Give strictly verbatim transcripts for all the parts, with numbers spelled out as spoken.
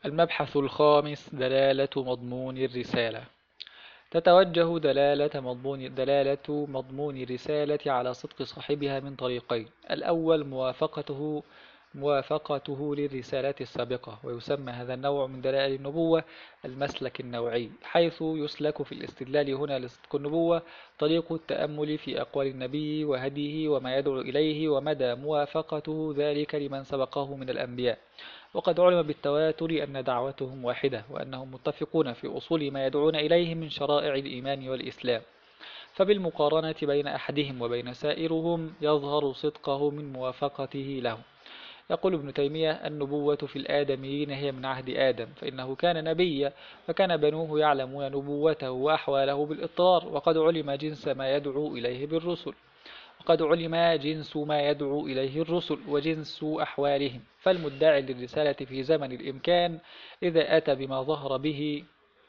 المبحث الخامس: دلالة مضمون الرسالة. تتوجه دلالة مضمون دلالة مضمون الرسالة على صدق صاحبها من طريقين: الأول موافقته موافقته للرسالات السابقة، ويسمى هذا النوع من دلائل النبوة المسلك النوعي، حيث يسلك في الاستدلال هنا لصدق النبوة طريق التأمل في أقوال النبي وهديه وما يدعو إليه ومدى موافقته ذلك لمن سبقه من الأنبياء. وقد علم بالتواتر أن دعوتهم واحدة، وأنهم متفقون في أصول ما يدعون إليه من شرائع الإيمان والإسلام، فبالمقارنة بين أحدهم وبين سائرهم يظهر صدقه من موافقته له. يقول ابن تيمية: النبوة في الآدميين هي من عهد آدم، فإنه كان نبيا، فكان بنوه يعلمون نبوته وأحواله بالإضطرار، وقد علم جنس ما يدعو إليه بالرسل وقد علم جنس ما يدعو إليه الرسل وجنس أحوالهم، فالمدعي للرسالة في زمن الإمكان إذا أتى بما ظهر به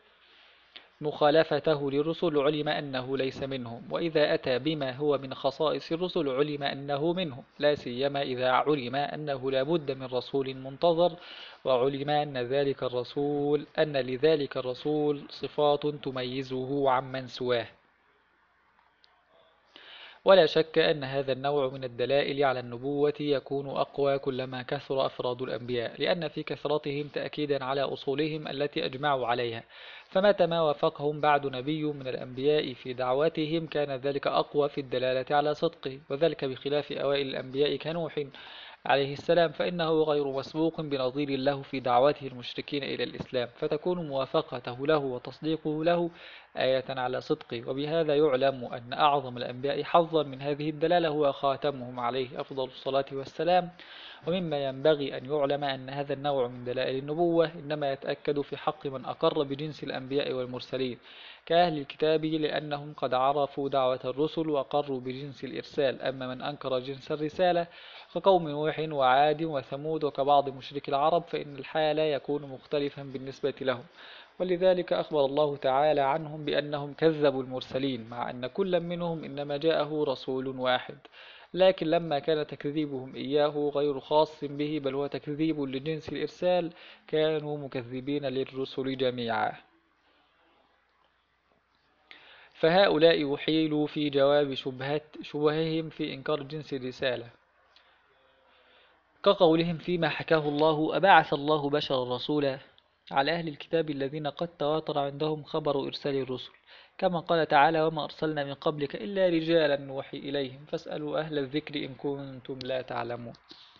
مخالفته للرسل علم أنه ليس منهم، وإذا أتى بما هو من خصائص الرسل علم أنه منهم، لا سيما إذا علم أنه لا بد من رسول منتظر، وعلم أن ذلك الرسول أن لذلك الرسول صفات تميزه عمن سواه. ولا شك أن هذا النوع من الدلائل على النبوة يكون أقوى كلما كثر أفراد الأنبياء، لأن في كثرتهم تأكيدا على أصولهم التي أجمعوا عليها، فمتى ما وافقهم بعد نبي من الأنبياء في دعوتهم كان ذلك أقوى في الدلالة على صدقه، وذلك بخلاف أوائل الأنبياء كنوح عليه السلام، فإنه غير مسبوق بنظير له في دعوته المشركين إلى الإسلام، فتكون موافقته له وتصديقه له آية على صدقه. وبهذا يعلم أن أعظم الأنبياء حظا من هذه الدلالة هو خاتمهم عليه أفضل الصلاة والسلام. ومما ينبغي أن يعلم أن هذا النوع من دلائل النبوة إنما يتأكد في حق من أقر بجنس الأنبياء والمرسلين كأهل الكتاب، لأنهم قد عرفوا دعوة الرسل وأقروا بجنس الإرسال. أما من أنكر جنس الرسالة كقوم نوح وعاد وثمود وكبعض مشرك العرب فإن الحال يكون مختلفا بالنسبة لهم، ولذلك أخبر الله تعالى عنهم بأنهم كذبوا المرسلين، مع أن كل منهم إنما جاءه رسول واحد، لكن لما كان تكذيبهم إياه غير خاص به بل هو تكذيب لجنس الإرسال كانوا مكذبين للرسل جميعا. فهؤلاء يحيلوا في جواب شبهات شبههم في إنكار جنس الرسالة، كقولهم فيما حكاه الله: أبعث الله بشرا رسولا، على أهل الكتاب الذين قد تواتر عندهم خبر إرسال الرسل، كما قال تعالى: وما أرسلنا من قبلك إلا رجالا نوحي إليهم فاسألوا أهل الذكر إن كنتم لا تعلمون.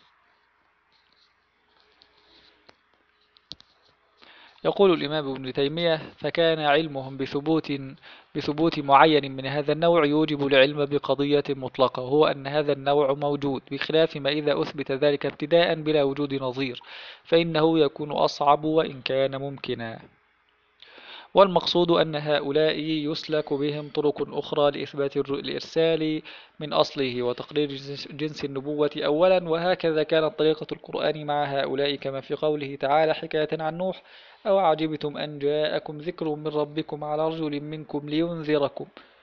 يقول الإمام ابن تيمية: فكان علمهم بثبوت بثبوت معين من هذا النوع يوجب العلم بقضية مطلقة، وهو أن هذا النوع موجود، بخلاف ما إذا أثبت ذلك ابتداء بلا وجود نظير فإنه يكون أصعب وإن كان ممكنا. والمقصود أن هؤلاء يسلك بهم طرق أخرى لإثبات الإرسال من أصله وتقرير جنس النبوة أولا، وهكذا كانت طريقة القرآن مع هؤلاء، كما في قوله تعالى حكاية عن نوح: أو عجبتم أن جاءكم ذكر من ربكم على رجل منكم لينذركم.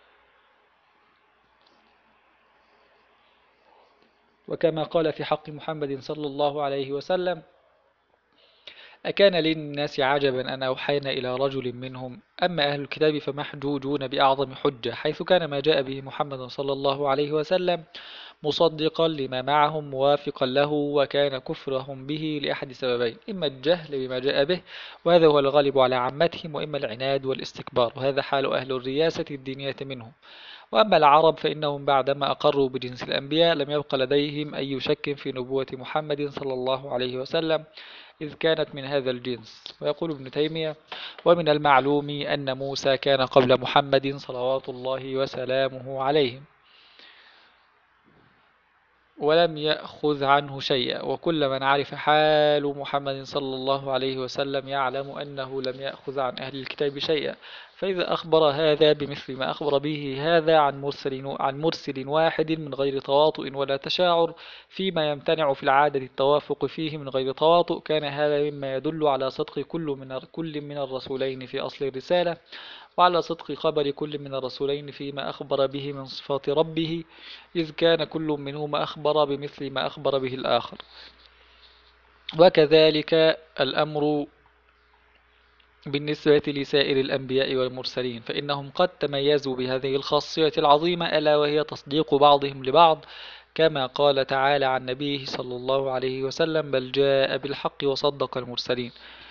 وكما قال في حق محمد صلى الله عليه وسلم: أكان للناس عجبا أن أوحينا إلى رجل منهم. أما أهل الكتاب فمحجوجون بأعظم حجة، حيث كان ما جاء به محمد صلى الله عليه وسلم مصدقا لما معهم موافقا له، وكان كفرهم به لأحد سببين: إما الجهل بما جاء به وهذا هو الغالب على عامتهم، وإما العناد والاستكبار وهذا حال أهل الرياسة الدينية منهم. وأما العرب فإنهم بعدما أقروا بجنس الأنبياء لم يبق لديهم أي شك في نبوة محمد صلى الله عليه وسلم، إذ كانت من هذا الجنس. ويقول ابن تيمية: ومن المعلوم أن موسى كان قبل محمد صلوات الله وسلامه عليه ولم يأخذ عنه شيئا، وكل من عرف حال محمد صلى الله عليه وسلم يعلم أنه لم يأخذ عن أهل الكتاب شيئا، فإذا أخبر هذا بمثل ما أخبر به هذا عن مرسل عن مرسل واحد من غير تواطؤ ولا تشاعر فيما يمتنع في العادة التوافق فيه من غير تواطؤ، كان هذا مما يدل على صدق كل من كل من الرسولين في أصل الرسالة، وعلى صدق خبر كل من الرسولين فيما أخبر به من صفات ربه، إذ كان كل منهما أخبر بمثل ما أخبر به الآخر. وكذلك الأمر بالنسبة لسائر الأنبياء والمرسلين، فإنهم قد تميزوا بهذه الخاصية العظيمة، ألا وهي تصديق بعضهم لبعض، كما قال تعالى عن نبيه صلى الله عليه وسلم: بل جاء بالحق وصدق المرسلين.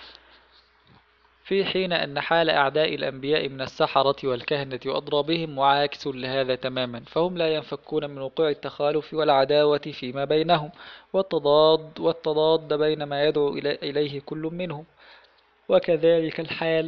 في حين أن حال أعداء الأنبياء من السحرة والكهنة وأضرابهم معاكس لهذا تماما، فهم لا ينفكون من وقوع التخالف والعداوة فيما بينهم، والتضاد والتضاد بين ما يدعو إليه كل منهم. وكذلك الحال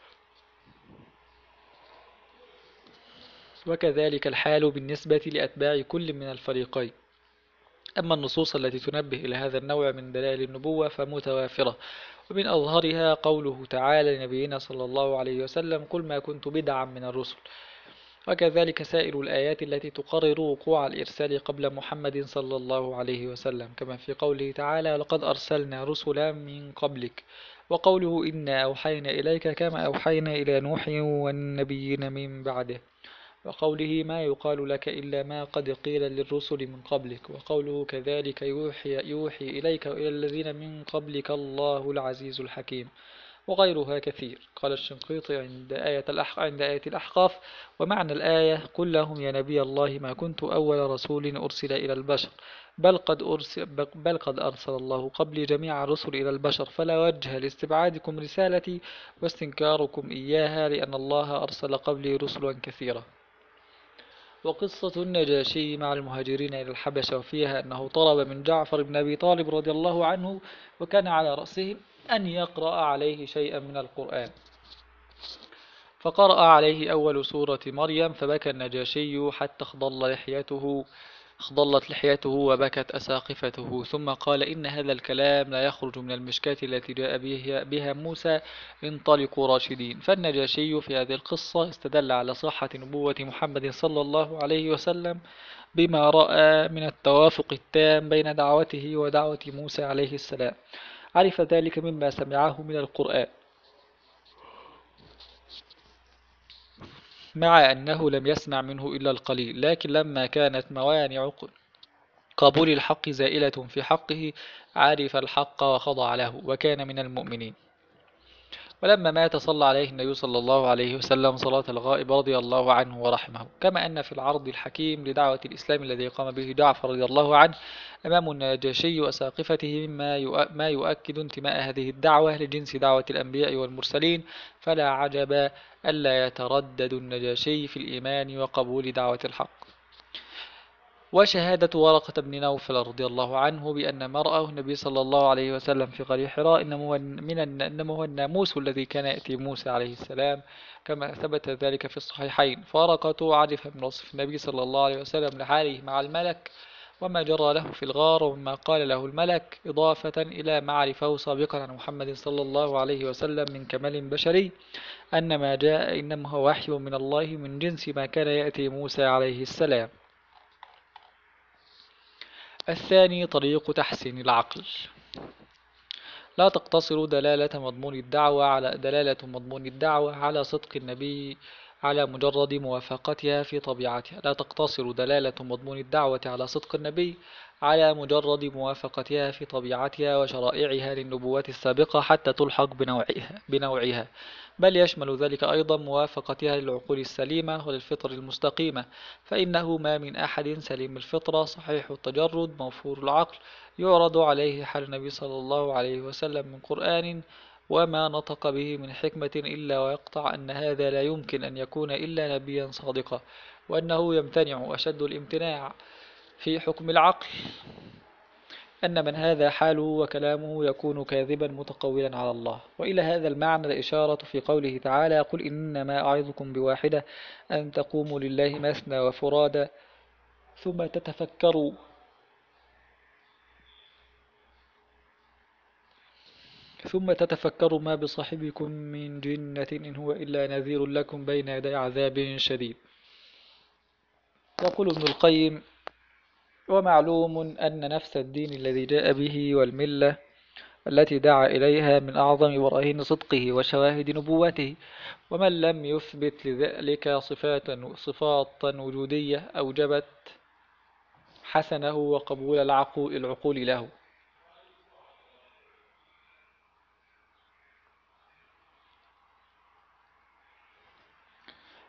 وكذلك الحال بالنسبة لأتباع كل من الفريقين. أما النصوص التي تنبه إلى هذا النوع من دلائل النبوة فمتوافرة، ومن أظهرها قوله تعالى لنبينا صلى الله عليه وسلم: قل ما كنت بدعا من الرسل. وكذلك سائر الآيات التي تقرر وقوع الإرسال قبل محمد صلى الله عليه وسلم، كما في قوله تعالى: لقد أرسلنا رسلا من قبلك، وقوله: إنا أوحينا إليك كما أوحينا إلى نوح والنبيين من بعده، وقوله: ما يقال لك إلا ما قد قيل للرسل من قبلك، وقوله: كذلك يوحي, يوحي إليك وإلى الذين من قبلك الله العزيز الحكيم، وغيرها كثير. قال الشنقيطي عند آية الأحق عند آية الأحقاف: ومعنى الآية: قل لهم يا نبي الله ما كنت أول رسول أرسل إلى البشر، بل قد أرسل, بل قد أرسل الله قبلي جميع الرسل إلى البشر، فلا وجه لاستبعادكم رسالتي واستنكاركم إياها، لأن الله أرسل قبلي رسلا كثيرا. وقصة النجاشي مع المهاجرين إلى الحبشة، وفيها أنه طلب من جعفر بن أبي طالب رضي الله عنه، وكان على رأسه، أن يقرأ عليه شيئا من القرآن، فقرأ عليه أول سورة مريم، فبكى النجاشي حتى اخضل لحيته اخضلت لحيته وبكت أساقفته، ثم قال: إن هذا الكلام لا يخرج من المشكاة التي جاء بها موسى، انطلقوا راشدين. فالنجاشي في هذه القصة استدل على صحة نبوة محمد صلى الله عليه وسلم بما رأى من التوافق التام بين دعوته ودعوة موسى عليه السلام، عرف ذلك مما سمعه من القرآن، مع أنه لم يسمع منه إلا القليل، لكن لما كانت موانع قبول الحق زائلة في حقه، عرف الحق وخضع له، وكان من المؤمنين. ولما مات صلى عليه النبي صلى الله عليه وسلم صلاة الغائب رضي الله عنه ورحمه. كما أن في العرض الحكيم لدعوة الإسلام الذي قام به جعفر رضي الله عنه أمام النجاشي وأساقفته مما ما يؤكد انتماء هذه الدعوة لجنس دعوة الأنبياء والمرسلين، فلا عجب ألا يتردد النجاشي في الإيمان وقبول دعوة الحق. وشهادة ورقة بن نوفل رضي الله عنه بأن ما رآه النبي صلى الله عليه وسلم في غار حراء إنما هو الناموس الذي كان يأتي موسى عليه السلام، كما ثبت ذلك في الصحيحين. فورقة عرف من وصف النبي صلى الله عليه وسلم لحاله مع الملك وما جرى له في الغار وما قال له الملك، إضافة إلى ما عرفه سابقا عن محمد صلى الله عليه وسلم من كمال بشري، أن ما جاء إنما هو وحي من الله من جنس ما كان يأتي موسى عليه السلام. الثاني طريق تحسين العقل. لا تقتصر دلالة مضمون الدعوة على دلالة مضمون الدعوة على صدق النبي على مجرد موافقتها في طبيعتها لا تقتصر دلالة مضمون الدعوة على صدق النبي على مجرد موافقتها في طبيعتها وشرائعها للنبوات السابقة حتى تلحق بنوعها, بنوعها بل يشمل ذلك أيضا موافقتها للعقول السليمة وللفطر المستقيمة، فإنه ما من أحد سليم الفطرة صحيح التجرد موفور العقل يعرض عليه حال النبي صلى الله عليه وسلم من قرآن وما نطق به من حكمة إلا ويقطع أن هذا لا يمكن أن يكون إلا نبيا صادقا، وأنه يمتنع أشد الامتناع في حكم العقل أن من هذا حاله وكلامه يكون كاذبا متقولا على الله. وإلى هذا المعنى الإشارة في قوله تعالى: قل إنما أعظكم بواحدة أن تقوموا لله مثنى وفرادا ثم تتفكروا ثم تتفكروا ما بصاحبكم من جنة إن هو إلا نذير لكم بين يدي عذاب شديد. يقول ابن القيم: ومعلوم أن نفس الدين الذي جاء به والملة التي دعا إليها من أعظم براهين صدقه وشواهد نبوته، ومن لم يثبت لذلك صفات صفات وجودية أوجبت حسنه وقبول العقول له.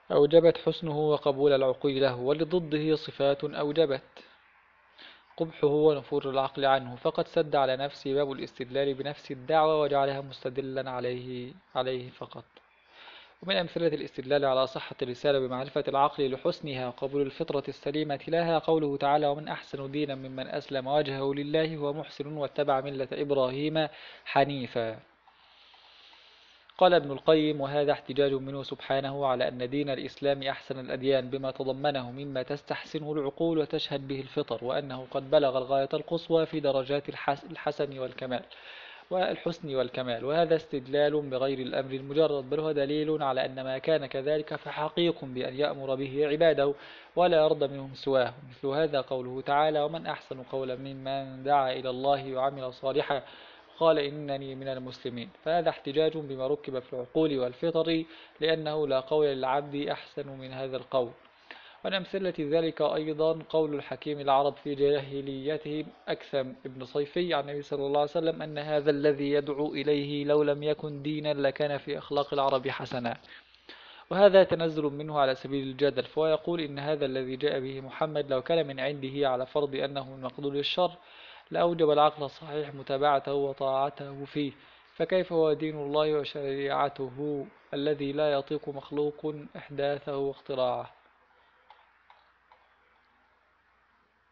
أوجبت حسنه وقبول العقول له، ولضده صفات أوجبت قبحه ونفور العقل عنه، فقد سد على نفسه باب الاستدلال بنفس الدعوة وجعلها مستدلا عليه عليه فقط. ومن أمثلة الاستدلال على صحة الرسالة بمعرفة العقل لحسنها وقبول الفطرة السليمة لها قوله تعالى: ومن أحسن دينا ممن أسلم وجهه لله هو محسن واتبع ملة إبراهيم حنيفا. قال ابن القيم: وهذا احتجاج منه سبحانه على أن دين الإسلام أحسن الأديان بما تضمنه مما تستحسنه العقول وتشهد به الفطر، وأنه قد بلغ الغاية القصوى في درجات الحسن والكمال والحسن والكمال. وهذا استدلال بغير الأمر المجرد، بل هو دليل على أن ما كان كذلك فحقيق بأن يأمر به عباده ولا يرضى منهم سواه. مثل هذا قوله تعالى: ومن أحسن قولا ممن دعا إلى الله وعمل صالحا قال إنني من المسلمين. فهذا احتجاج بما ركب في العقول والفطر، لأنه لا قول للعبد أحسن من هذا القول. ومن أمثلة ذلك أيضا قول الحكيم العرب في جاهليتهم أكثم ابن صيفي عن النبي صلى الله عليه وسلم: أن هذا الذي يدعو إليه لو لم يكن دينا لكان في أخلاق العرب حسنا. وهذا تنزل منه على سبيل الجدل، فهو يقول إن هذا الذي جاء به محمد لو كان من عنده على فرض أنه من مقدور الشر لأوجب العقل الصحيح متابعته وطاعته فيه، فكيف هو دين الله وشريعته الذي لا يطيق مخلوق إحداثه واختراعه.